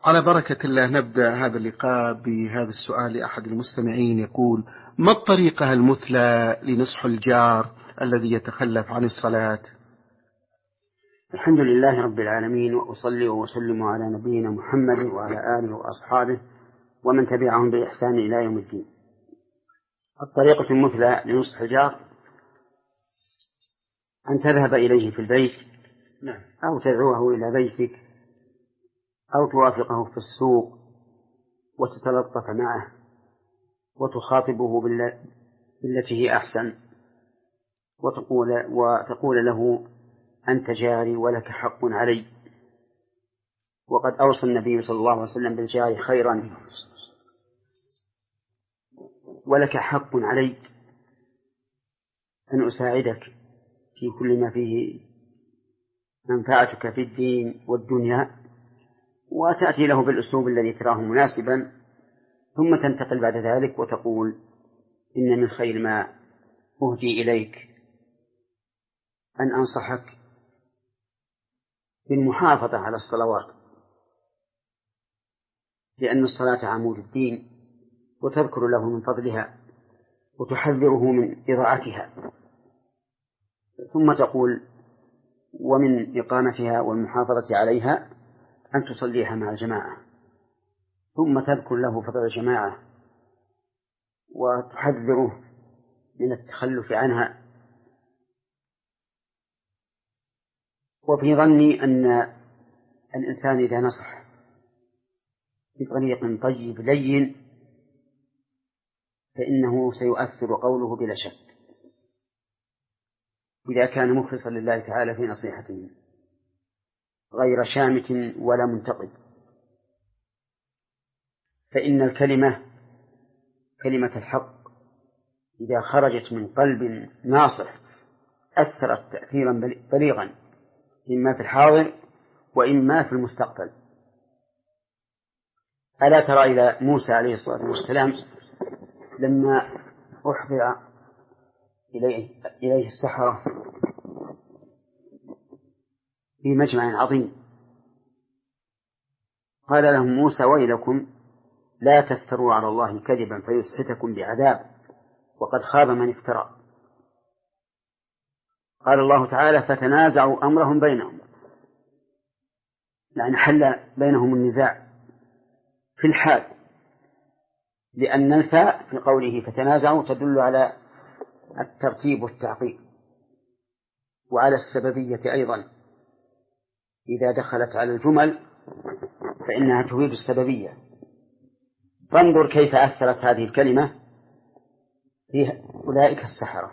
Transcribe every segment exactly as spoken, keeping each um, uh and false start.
على بركة الله نبدأ هذا اللقاء بهذا السؤال لأحد المستمعين يقول: ما الطريقة المثلى لنصح الجار الذي يتخلف عن الصلاة؟ الحمد لله رب العالمين، وأصلي وأسلم على نبينا محمد وعلى آله وأصحابه ومن تبعهم بإحسان إلى يوم الدين. الطريقة المثلى لنصح الجار أن تذهب إليه في البيت أو تدعوه إلى بيتك أو توافقه في السوق وتتلطف معه وتخاطبه بالتي هي أحسن وتقول, وتقول له: أنت جاري ولك حق علي. وقد أوصى النبي صلى الله عليه وسلم بالجار خيرا: ولك حق علي أن أساعدك في كل ما فيه منفعتك في الدين والدنيا، وتأتي له بالأسلوب الذي تراه مناسبا، ثم تنتقل بعد ذلك وتقول: إن من خير ما أهدي إليك أن أنصحك بالمحافظة على الصلوات، لأن الصلاة عمود الدين، وتذكر له من فضلها وتحذره من إضاعتها، ثم تقول: ومن إقامتها والمحافظة عليها أن تصليها مع الجماعة، ثم تذكر له فضل الجماعة وتحذره من التخلف عنها. وفي ظني أن الإنسان إذا نصح بطريق طيب لين فإنه سيؤثر قوله بلا شك، إذا كان مخلصا لله تعالى في نصيحته غير شامت ولا منتقد. فإن الكلمة كلمة الحق إذا خرجت من قلب ناصح أثرت تأثيرا بليغا، إما في الحاضر وإما في المستقبل. ألا ترى إلى موسى عليه الصلاة والسلام لما أحضر إليه, إليه السحرة في مجمع عظيم، قال لهم موسى: ويلكم لا تفتروا على الله كذبا فيسحتكم بعذاب وقد خاب من افترى. قال الله تعالى: فتنازعوا أمرهم بينهم، يعني حل بينهم النزاع في الحال، لأن الفاء في قوله فتنازعوا تدل على الترتيب والتعقيب وعلى السببية أيضا، إذا دخلت على الجمل فإنها تفيد السببية. فانظر كيف أثرت هذه الكلمة في أولئك السحرة.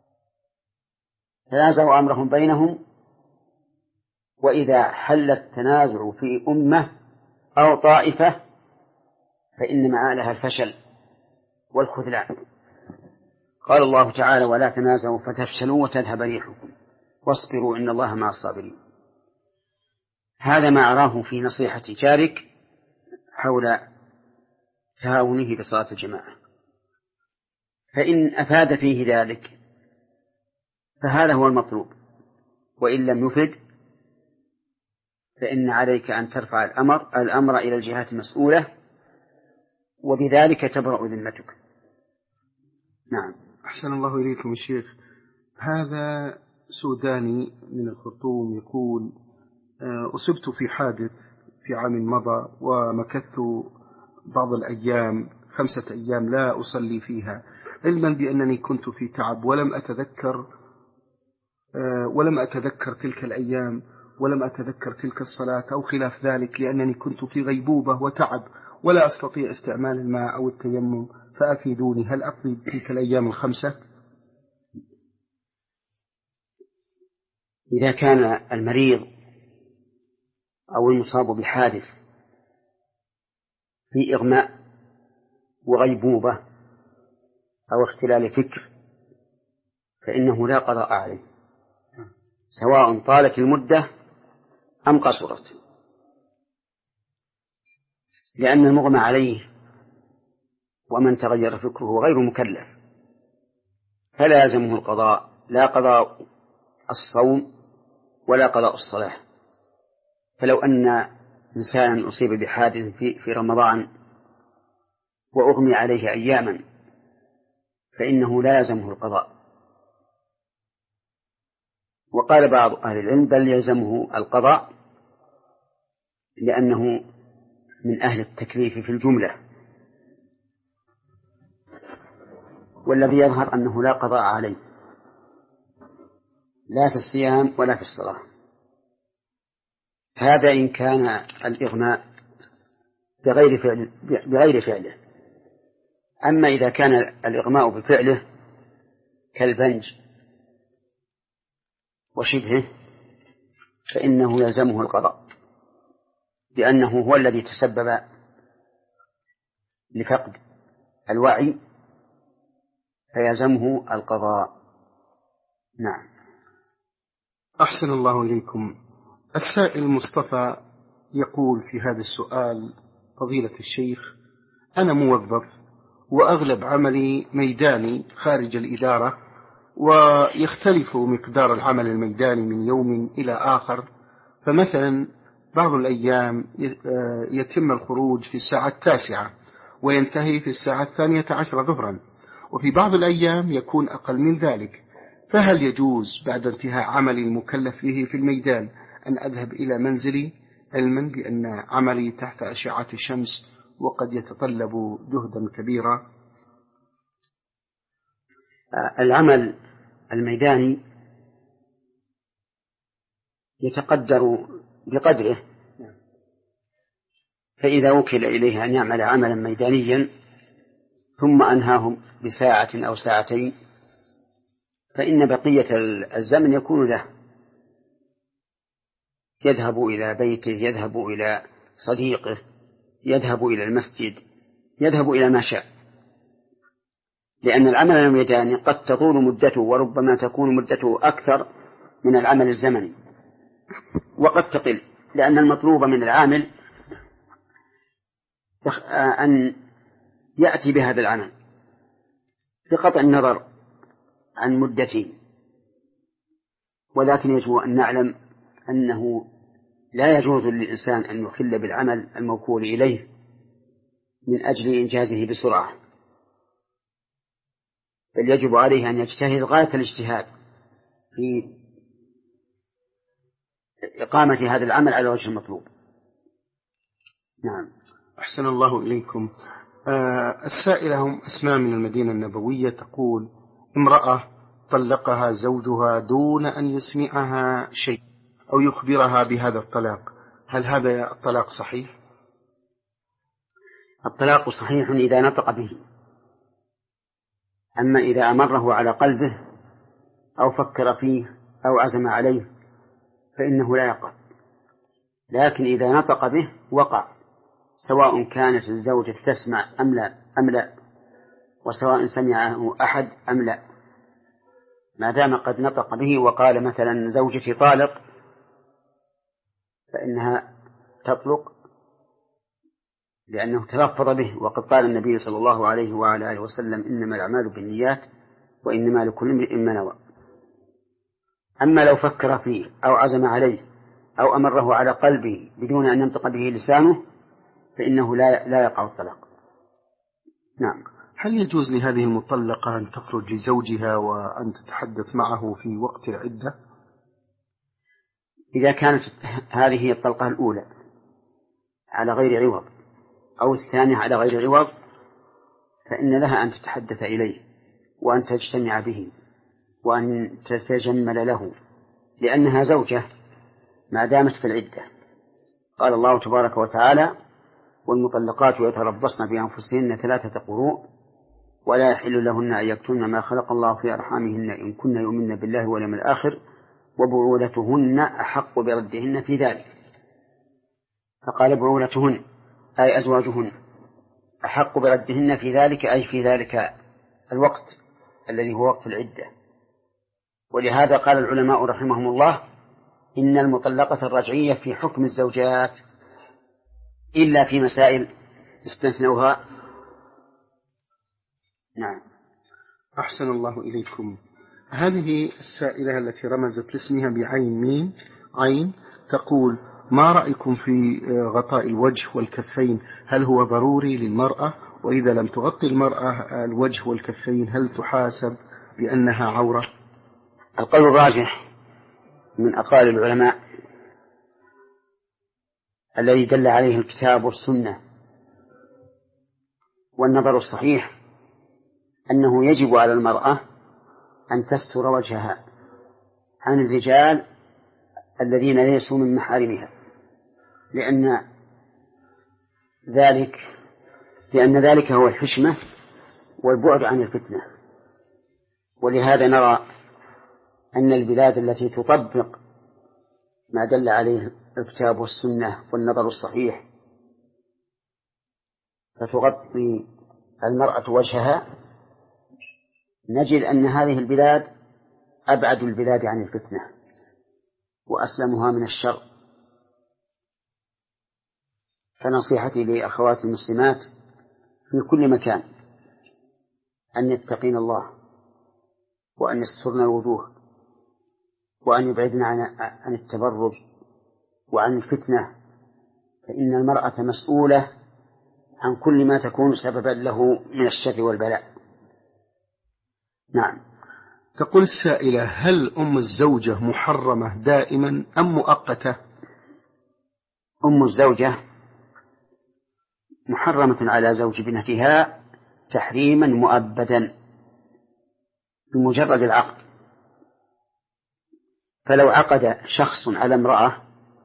تنازعوا أمرهم بينهم، وإذا حل التنازع في أمة أو طائفة فإن مآلها الفشل والخذلان. قال الله تعالى: ولا تنازعوا فتفشلوا وتذهب ريحكم واصبروا إن الله مع الصابرين. هذا ما أراه في نصيحة جارك حول تهاونه بصلاة الجماعة، فإن أفاد فيه ذلك فهذا هو المطلوب، وإن لم يفد فإن عليك أن ترفع الأمر, الأمر إلى الجهات المسؤولة، وبذلك تبرأ ذمتك. نعم. أحسن الله إليكم الشيخ. هذا سوداني من الخرطوم يقول: أصبت في حادث في عام مضى، ومكثت بعض الأيام خمسة أيام لا أصلي فيها، علما بأنني كنت في تعب ولم أتذكر ولم أتذكر تلك الأيام ولم أتذكر تلك الصلاة أو خلاف ذلك، لأنني كنت في غيبوبة وتعب ولا أستطيع استعمال الماء أو التيمم، فأفيدوني، هل أقضي تلك الأيام الخمسة؟ إذا كان المريض أو المصاب بحادث في إغماء وغيبوبة أو اختلال فكر فإنه لا قضاء عليه، سواء طالت المدة أم قصرت، لأن المغمى عليه ومن تغير فكره غير مكلف، فلا يلزمه القضاء، لا قضاء الصوم ولا قضاء الصلاة. فلو أن إنسان أصيب بحادث في, في رمضان وأغمي عليه أياما فإنه لا يلزمه القضاء. وقال بعض أهل العلم بل يلزمه القضاء لأنه من أهل التكليف في الجملة، والذي يظهر أنه لا قضاء عليه لا في الصيام ولا في الصلاة. هذا إن كان الإغماء بغير فعل بغير فعله. أما إذا كان الإغماء بفعله كالبنج وشبهه فإنه يلزمه القضاء، لأنه هو الذي تسبب لفقد الوعي فيلزمه القضاء. نعم. أحسن الله إليكم. السائل مصطفى يقول في هذا السؤال: فضيلة الشيخ، أنا موظف وأغلب عملي ميداني خارج الإدارة، ويختلف مقدار العمل الميداني من يوم إلى آخر، فمثلا بعض الأيام يتم الخروج في الساعة التاسعة وينتهي في الساعة الثانية عشر ظهرا، وفي بعض الأيام يكون أقل من ذلك، فهل يجوز بعد انتهاء عملي المكلف به في الميدان أن أذهب إلى منزلي، علما بأن عملي تحت أشعة الشمس وقد يتطلب جهدا كبيرا؟ العمل الميداني يتقدر بقدره، فإذا وكل إليه أن يعمل عملا ميدانيا ثم أنهاه بساعة أو ساعتين فإن بقية الزمن يكون له، يذهب إلى بيته، يذهب إلى صديقه، يذهب إلى المسجد، يذهب إلى ما شاء، لأن العمل الميداني قد تطول مدته وربما تكون مدته أكثر من العمل الزمني، وقد تقل، لأن المطلوب من العامل أن يأتي بهذا العمل بقطع النظر عن مدته. ولكن يجب أن نعلم أنه لا يجوز للإنسان أن يخل بالعمل الموكول إليه من أجل إنجازه بسرعة، بل يجب عليه أن يجتهد غاية الاجتهاد في إقامة هذا العمل على وجه المطلوب. نعم. أحسن الله إليكم. آه السائلة هم أسماء من المدينة النبوية تقول: امرأة طلقها زوجها دون أن يسمعها شيء أو يخبرها بهذا الطلاق، هل هذا الطلاق صحيح؟ الطلاق صحيح إذا نطق به، أما إذا أمره على قلبه أو فكر فيه أو عزم عليه فإنه لا يقع، لكن إذا نطق به وقع، سواء كانت الزوجة تسمع أم لا أم لا، وسواء سمعه أحد أم لا، ما دام قد نطق به وقال مثلا زوجتي طالق فإنها تطلق، لأنه تلفظ به، وقد قال النبي صلى الله عليه وعلى آله وسلم: إنما الأعمال بالنيات وإنما لكل امرئ ما نوى. أما لو فكر فيه أو عزم عليه أو أمره على قلبه بدون أن ينطق به لسانه فإنه لا لا يقع الطلاق. نعم. هل يجوز لهذه المطلقة أن تخرج لزوجها وأن تتحدث معه في وقت العدة؟ إذا كانت هذه هي الطلقة الأولى على غير عوض أو الثانية على غير عوض فإن لها أن تتحدث إليه وأن تجتمع به وأن تتجمل له، لأنها زوجة ما دامت في العدة. قال الله تبارك وتعالى: والمطلقات يتربصن بأنفسهن ثلاثة قروء ولا يحل لهن أن يكتمن ما خلق الله في أرحامهن إن كن يؤمن بالله واليوم الآخر وبعولتهن أحق بردهن في ذلك. فقال بعولتهن أي أزواجهن أحق بردهن في ذلك، أي في ذلك الوقت الذي هو وقت العدة. ولهذا قال العلماء رحمهم الله: إن المطلقة الرجعية في حكم الزوجات إلا في مسائل استثنوها. نعم. أحسن الله إليكم. هذه السائلة التي رمزت لاسمها بعين ميم عين تقول: ما رأيكم في غطاء الوجه والكفين؟ هل هو ضروري للمرأة؟ وإذا لم تغطي المرأة الوجه والكفين هل تحاسب بأنها عورة؟ القول الراجح من أقوال العلماء الذي دل عليه الكتاب والسنة والنظر الصحيح أنه يجب على المرأة أن تستر وجهها عن الرجال الذين ليسوا من محارمها، لأن ذلك لأن ذلك هو الحشمة والبعد عن الفتنة. ولهذا نرى أن البلاد التي تطبق ما دل عليه الكتاب والسنة والنظر الصحيح فتغطي المرأة وجهها، نجد أن هذه البلاد أبعد البلاد عن الفتنة وأسلمها من الشر. فنصيحتي لأخوات المسلمات في كل مكان أن يتقين الله وأن يسترن الوجوه وأن يبعدن عن التبرج وعن الفتنة، فإن المرأة مسؤولة عن كل ما تكون سببا له من الشر والبلاء. نعم. تقول السائلة: هل أم الزوجة محرمة دائما أم مؤقتة؟ أم الزوجة محرمة على زوج ابنتها تحريما مؤبدا بمجرد العقد. فلو عقد شخص على امرأة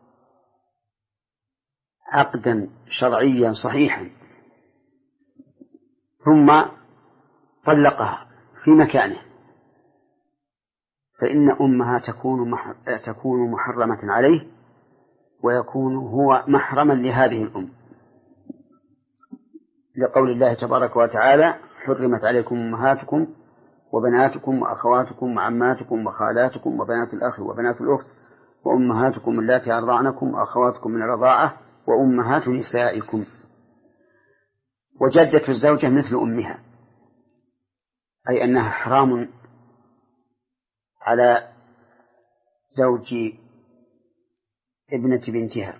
عقدا شرعيا صحيحا ثم طلقها في مكانه فإن أمها تكون تكون محرمة عليه ويكون هو محرما لهذه الأم، لقول الله تبارك وتعالى: حرمت عليكم أمهاتكم وبناتكم وأخواتكم وعماتكم وخالاتكم وبنات الأخ وبنات الأخت وأمهاتكم اللاتي أرضعنكم وأخواتكم من الرضاعة وأمهات نسائكم. وجدة الزوجة مثل أمها، أي أنها حرام على زوج ابنة بنتها.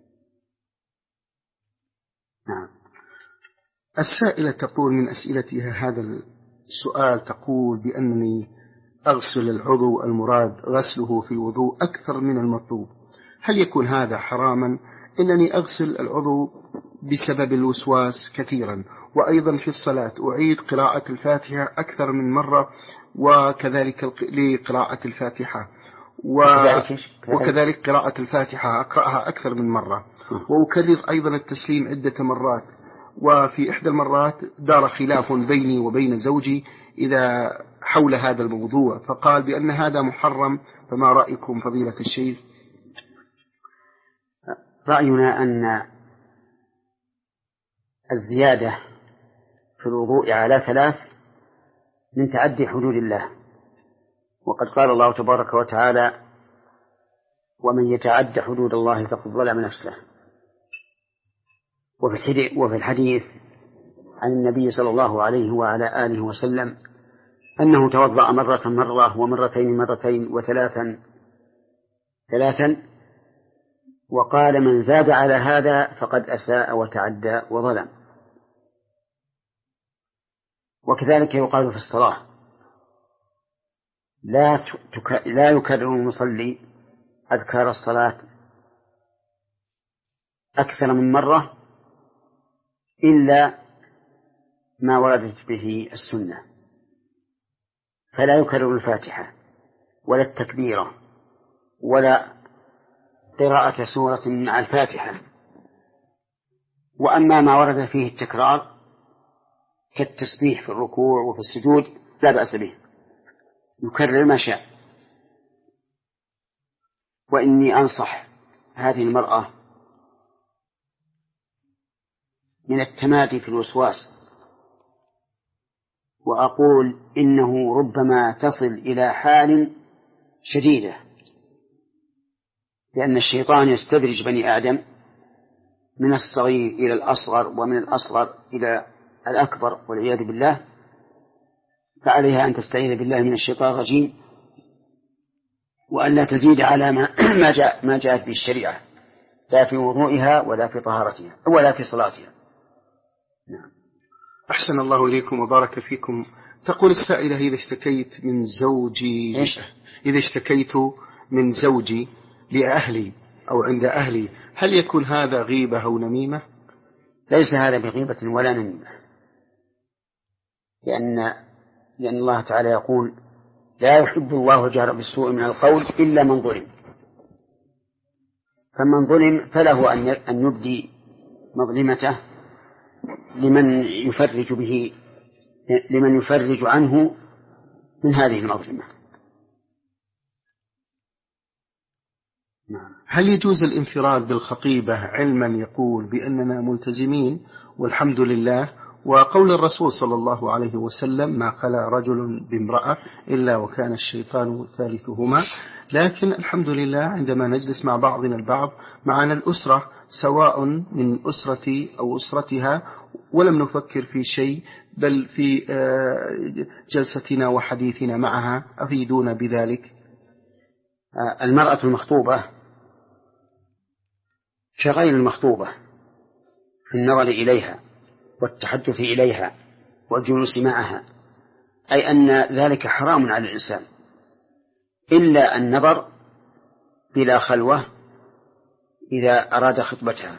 نعم. السائلة تقول من أسئلتها هذا السؤال، تقول بأنني أغسل العضو المراد غسله في وضوء أكثر من المطلوب، هل يكون هذا حراما؟ إنني أغسل العضو بسبب الوسواس كثيرا، وأيضا في الصلاة أعيد قراءة الفاتحة أكثر من مرة، وكذلك لقراءة الفاتحة و... وكذلك قراءة الفاتحة أقرأها أكثر من مرة، وأكرر أيضا التسليم عدة مرات. وفي إحدى المرات دار خلاف بيني وبين زوجي إذا حول هذا الموضوع، فقال بأن هذا محرم، فما رأيكم فضيلة الشيخ؟ رأينا أن الزيادة في الوضوء على ثلاث من تعدي حدود الله، وقد قال الله تبارك وتعالى: ومن يتعد حدود الله فقد ظلم نفسه. وفي الحديث عن النبي صلى الله عليه وعلى آله وسلم أنه توضأ مرة مرة ومرتين مرتين وثلاثا ثلاثا، وقال: من زاد على هذا فقد أساء وتعدى وظلم. وكذلك يقال في الصلاة: لا لا يكرر المصلي أذكار الصلاة أكثر من مرة إلا ما وردت به السنة، فلا يكرر الفاتحة ولا التكبيرة ولا قراءة سورة مع الفاتحة. وأما ما ورد فيه التكرار كالتسبيح في الركوع وفي السجود لا بأس به، يكرر ما شاء. وإني أنصح هذه المرأة من التمادي في الوسواس، وأقول إنه ربما تصل إلى حال شديدة، لأن الشيطان يستدرج بني آدم من الصغير إلى الأصغر ومن الأصغر إلى الأكبر والعياذ بالله. فعليها أن تستعيذ بالله من الشيطان الرجيم، وأن لا تزيد على ما, ما, جاء ما جاءت به الشريعة. لا في وضوئها ولا في طهارتها ولا في صلاتها. نعم. أحسن الله إليكم وبارك فيكم. تقول السائلة: إذا اشتكيت من زوجي إيش؟ إذا اشتكيت من زوجي لأهلي أو عند أهلي، هل يكون هذا غيبة أو نميمة؟ ليس هذا بغيبة ولا نميمة، لأن لأن الله تعالى يقول: لا يحب الله الجهر بالسوء من القول إلا من ظلم. فمن ظلم فله أن يبدي مظلمته لمن يفرج به لمن يفرج عنه من هذه المظلمة. هل يجوز الانفراد بالخطيبة علما يقول بأننا ملتزمين والحمد لله، وقول الرسول صلى الله عليه وسلم: ما خلا رجل بامرأة إلا وكان الشيطان ثالثهما، لكن الحمد لله عندما نجلس مع بعضنا البعض معنا الأسرة سواء من أسرتي أو أسرتها ولم نفكر في شيء بل في جلستنا وحديثنا معها، أفيدونا بذلك. المرأة المخطوبة كغير المخطوبة في النظر إليها والتحدث إليها والجلوس معها، أي أن ذلك حرام على الإنسان إلا النظر بلا خلوة إذا أراد خطبتها.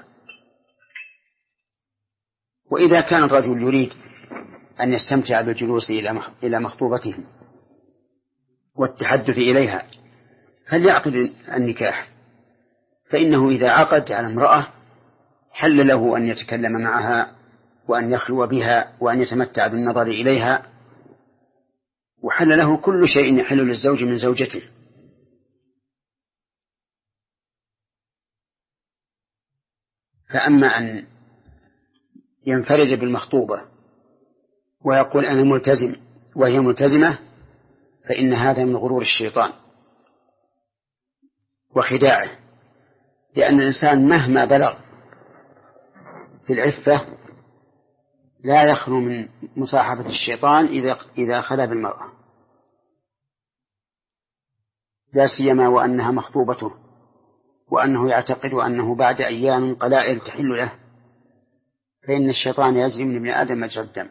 وإذا كان الرجل يريد أن يستمتع بالجلوس إلى مخطوبته والتحدث إليها فليعقد النكاح، فإنه إذا عقد على امرأة حل له أن يتكلم معها وأن يخلو بها وأن يتمتع بالنظر إليها، وحل له كل شيء يحل للزوج من زوجته. فأما أن ينفرد بالمخطوبة ويقول أنا ملتزم وهي ملتزمة فإن هذا من غرور الشيطان وخداعه، لأن الإنسان مهما بلغ في العفة لا يخلو من مصاحبة الشيطان إذا إذا خلا بالمرأة، لا سيما وأنها مخطوبته وأنه يعتقد أنه بعد أيام قلائل تحل له، فإن الشيطان يجري من ابن آدم مجرى الدم.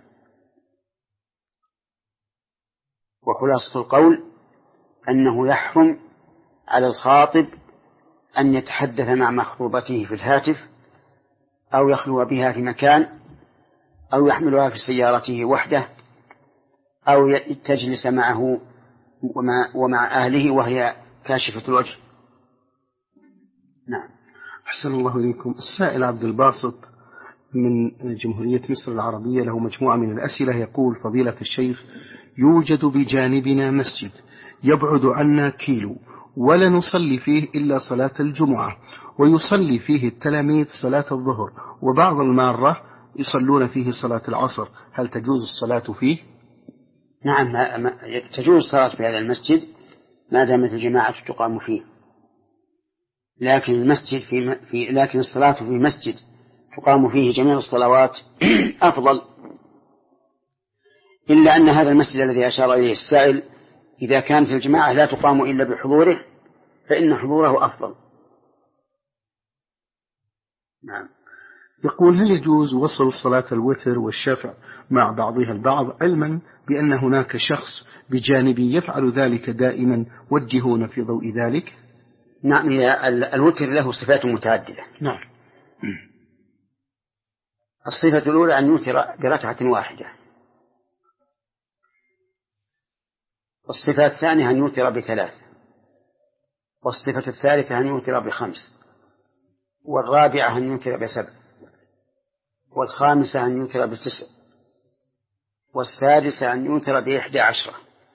وخلاصة القول أنه يحرم على الخاطب أن يتحدث مع مخطوبته في الهاتف أو يخلو بها في مكان أو يحملها في سيارته وحده أو تجلس معه ومع أهله وهي كاشفة الوجه. نعم. أحسن الله إليكم. السائل عبد الباسط من جمهورية مصر العربية له مجموعة من الأسئلة، يقول: فضيلة الشيخ، يوجد بجانبنا مسجد يبعد عنا كيلو ولا نصلي فيه إلا صلاة الجمعة، ويصلي فيه التلاميذ صلاة الظهر، وبعض المارة يصلون فيه صلاة العصر، هل تجوز الصلاة فيه؟ نعم، تجوز الصلاة في هذا المسجد ما دامت الجماعة تقام فيه، لكن المسجد في, في لكن الصلاة في مسجد تقام فيه جميع الصلوات أفضل، إلا أن هذا المسجد الذي أشار إليه السائل إذا كانت الجماعة لا تقام إلا بحضوره فإن حضوره أفضل. نعم. يقول: هل يجوز وصل صلاة الوتر والشفع مع بعضها البعض، علما بأن هناك شخص بجانبي يفعل ذلك دائما، وجهونا في ضوء ذلك؟ نعم، الوتر له صفات متعددة. نعم. الصفة الأولى أن يوتر بركعة واحدة، والصفة الثانية أن يوتر بثلاث، والصفة الثالثة أن يوتر بخمس، والرابعة أن يوتر بسبع، والخامسة أن يوتر بتسع، والسادسة أن يوتر بإحدى عشرة.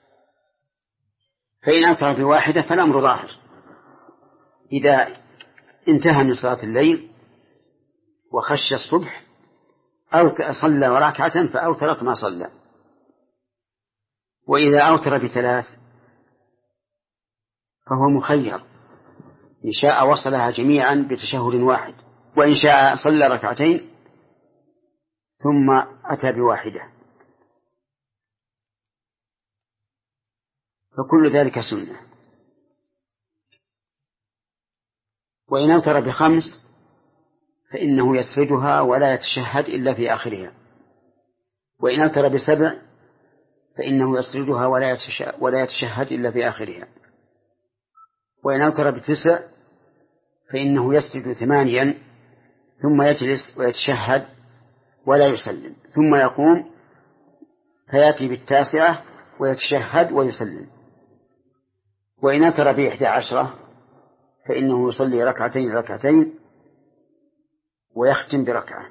فإن أوتر بواحدة فالأمر ظاهر، إذا انتهى من صلاة الليل وخشى الصبح أو صلى ركعة فأوترت ما صلى. وإذا أوتر بثلاث فهو مخير، إن شاء وصلها جميعا بتشهد واحد، وإن شاء صلى ركعتين ثم أتى بواحدة، فكل ذلك سنة. وإن أوتر بخمس فإنه يسردها ولا يتشهد إلا في آخرها، وإن أوتر بسبع فإنه يسردها ولا يتشهد إلا في آخرها، وإن أوتر بتسع فإنه يسجد ثمانيا ثم يجلس ويتشهد ولا يسلم، ثم يقوم فيأتي بالتاسعة ويتشهد ويسلم. وإن أوتر بإحدى عشرة فإنه يصلي ركعتين ركعتين ويختم بركعة.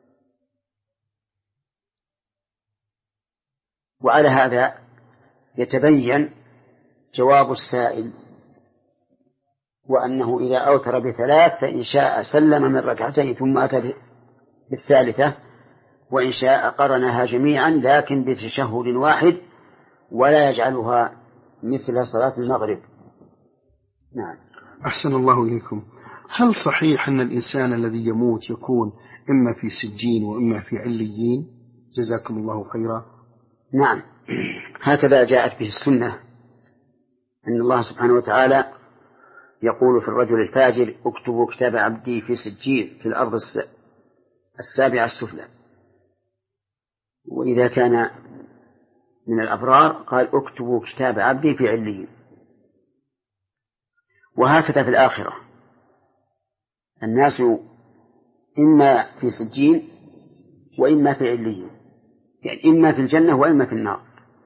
وعلى هذا يتبين جواب السائل، وأنه إذا أوتر بثلاث فإن شاء سلم من ركعتين ثم أتى بالثالثة، وإن شاء قرنها جميعا لكن بتشهد واحد ولا يجعلها مثل صلاة المغرب. نعم. أحسن الله إليكم. هل صحيح أن الإنسان الذي يموت يكون إما في سجين وإما في عليين؟ جزاكم الله خيرا. نعم، هكذا جاءت به السنة، أن الله سبحانه وتعالى يقول في الرجل الفاجر: اكتبوا كتاب عبدي في سجين في الأرض السابعة السفلى. وإذا كان من الأبرار قال: اكتبوا كتاب عبدي في عليين. وهكذا في الآخرة الناس إما في سجين وإما في عليين، يعني إما في الجنة وإما في النار.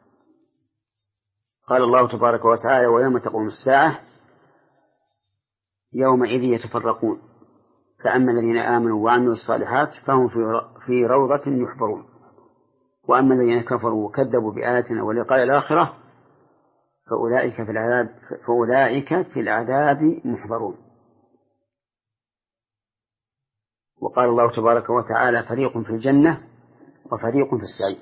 قال الله تبارك وتعالى: ويوم تقوم الساعة يومئذ يتفرقون فأما الذين آمنوا وعملوا الصالحات فهم في روضة يحبرون، وأما الذين كفروا وكذبوا بآياتنا ولقاء الآخرة فأولئك في العذاب فأولئك في العذاب محضرون. وقال الله تبارك وتعالى: فريق في الجنة وفريق في السعير.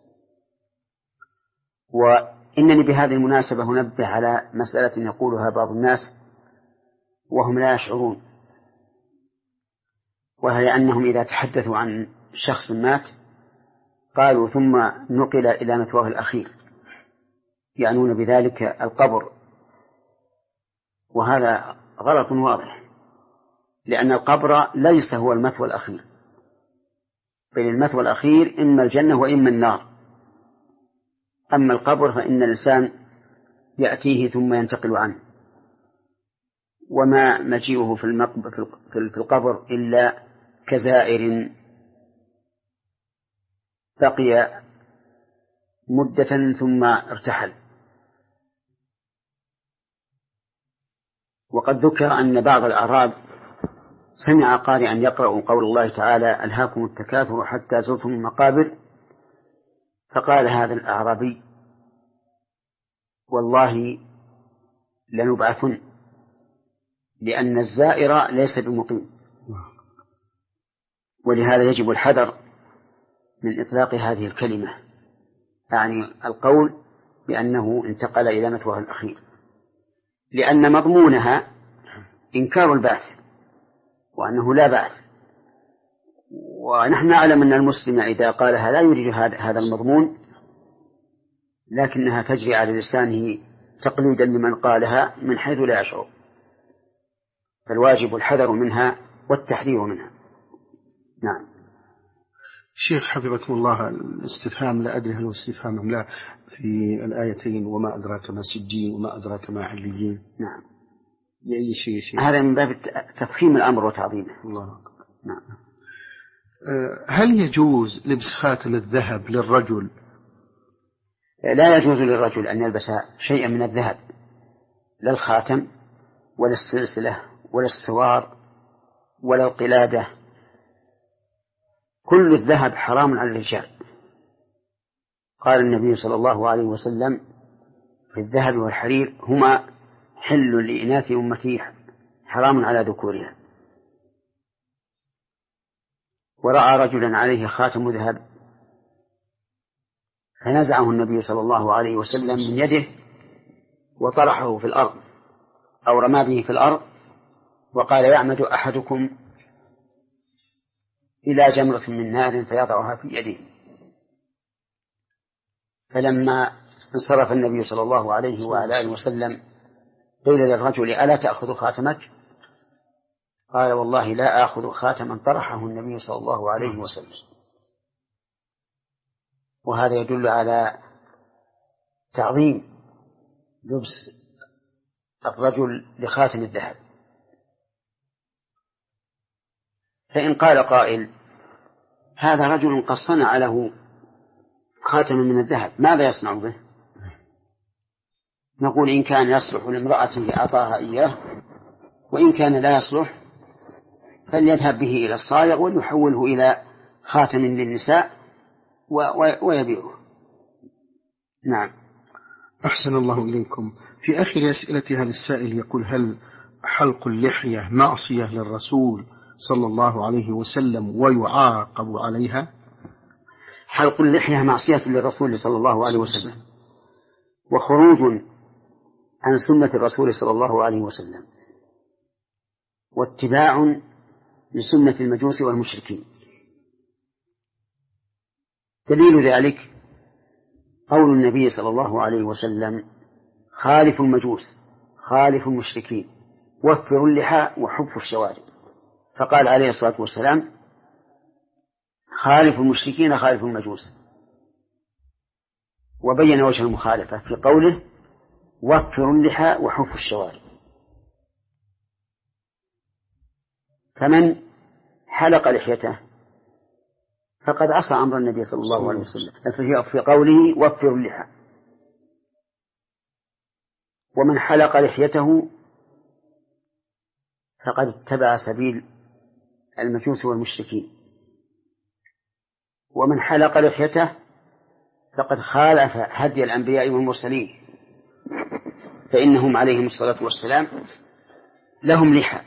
وإنني بهذه المناسبة أنبه على مسألة يقولها بعض الناس وهم لا يشعرون، وهي أنهم إذا تحدثوا عن شخص مات قالوا ثم نقل إلى مثواه الأخير، يعنون بذلك القبر، وهذا غلط واضح، لأن القبر ليس هو المثوى الأخير، بل المثوى الأخير إما الجنة وإما النار. أما القبر فإن الإنسان يأتيه ثم ينتقل عنه، وما مجيئه في القبر إلا كزائر بقي مدة ثم ارتحل. وقد ذكر أن بعض الأعراب سمع قارئا يقرأ قول الله تعالى: ألهاكم التكاثر حتى زرتم المقابر، فقال هذا الأعرابي: والله لنبعثن، لأن الزائر ليس بمقيم. ولهذا يجب الحذر من إطلاق هذه الكلمة، يعني القول بأنه انتقل إلى مثواه الأخير، لأن مضمونها إنكار البعث وأنه لا بعث، ونحن نعلم أن المسلم إذا قالها لا يريد هذا المضمون، لكنها تجري على لسانه تقليدا لمن قالها من حيث لا يشعر، فالواجب الحذر منها والتحذير منها. نعم. شيخ حفظكم الله، الاستفهام لا أدري هل هو استفهام أم لا في الآيتين: وما أدراك ما سجين وما أدراك ما عليين. نعم. لأي شيء شيء هذا من باب تفخيم الأمر وتعظيمه. الله أكبر. نعم. هل يجوز لبس خاتم الذهب للرجل؟ لا يجوز للرجل أن يلبس شيئا من الذهب، لا الخاتم ولا السلسلة ولا السوار ولا القلادة، كل الذهب حرام على الرجال. قال النبي صلى الله عليه وسلم: في الذهب والحرير هما حل لإناث أمتي حرام على ذكورها. ورأى رجلا عليه خاتم ذهب فنزعه النبي صلى الله عليه وسلم من يده وطرحه في الأرض أو رمى به في الأرض، وقال: يعمد أحدكم إلى جمرة من نار فيضعها في يده. فلما انصرف النبي صلى الله عليه وعلى آله وسلم قيل للرجل: ألا تأخذ خاتمك؟ قال والله لا آخذ خاتما طرحه النبي صلى الله عليه وسلم. وهذا يدل على تعظيم لبس الرجل لخاتم الذهب. فإن قال قائل هذا رجل قد صنع له خاتما من الذهب ماذا يصنع به؟ نقول إن كان يصلح لامرأته أعطاها إياه، وإن كان لا يصلح فليذهب به إلى الصائغ ويحوله إلى خاتم للنساء ويبيعه. نعم. أحسن الله إليكم. في آخر أسئلة هذا السائل يقول هل حلق اللحية معصية للرسول صلى الله عليه وسلم ويعاقب عليها؟ حلق اللحية معصية للرسول صلى الله عليه وسلم وخروج عن سنة الرسول صلى الله عليه وسلم واتباع لسنة المجوس والمشركين. دليل ذلك قول النبي صلى الله عليه وسلم خالف المجوس خالف المشركين وفروا اللحى وحفوا الشوارب. فقال عليه الصلاة والسلام خالف المشركين خالف المجوس، وبين وجه المخالفة في قوله وفروا اللحى وحفوا الشوارب. فمن حلق لحيته فقد عصى أمر النبي صلى الله عليه وسلم في قوله وفروا اللحى، ومن حلق لحيته فقد اتبع سبيل المجوس والمشركين، ومن حلق لحيته فقد خالف هدي الأنبياء والمرسلين، فإنهم عليهم الصلاة والسلام لهم لحى.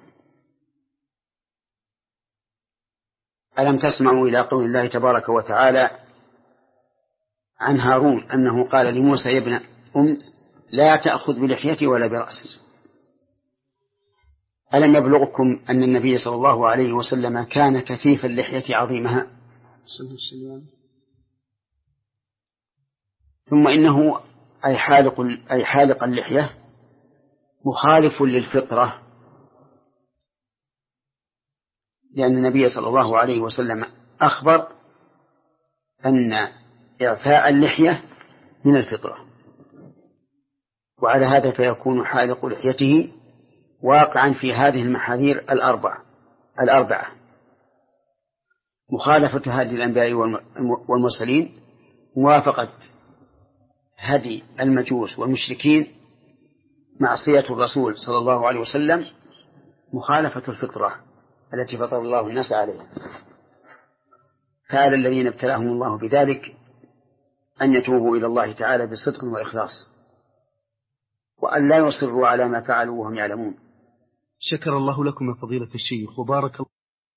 ألم تسمعوا إلى قول الله تبارك وتعالى عن هارون أنه قال لموسى يا ابن أم لا تأخذ بلحيتي ولا برأسي؟ ألم يبلغكم أن النبي صلى الله عليه وسلم كان كثيف اللحية عظيمها؟ ثم إنه أي حالق, أي حالق اللحية مخالف للفطرة، لأن النبي صلى الله عليه وسلم أخبر أن إعفاء اللحية من الفطرة، وعلى هذا فيكون حالق لحيته واقعا في هذه المحاذير الأربعة الأربعة مخالفة هدي الأنبياء والمرسلين، موافقة هدي المجوس والمشركين، معصية الرسول صلى الله عليه وسلم، مخالفة الفطرة التي فطر الله الناس عليها. فعلى الذين ابتلاهم الله بذلك أن يتوبوا إلى الله تعالى بصدق وإخلاص، وأن لا يصروا على ما فعلوا وهم يعلمون. شكر الله لكم يا فضيلة الشيخ وبارك الله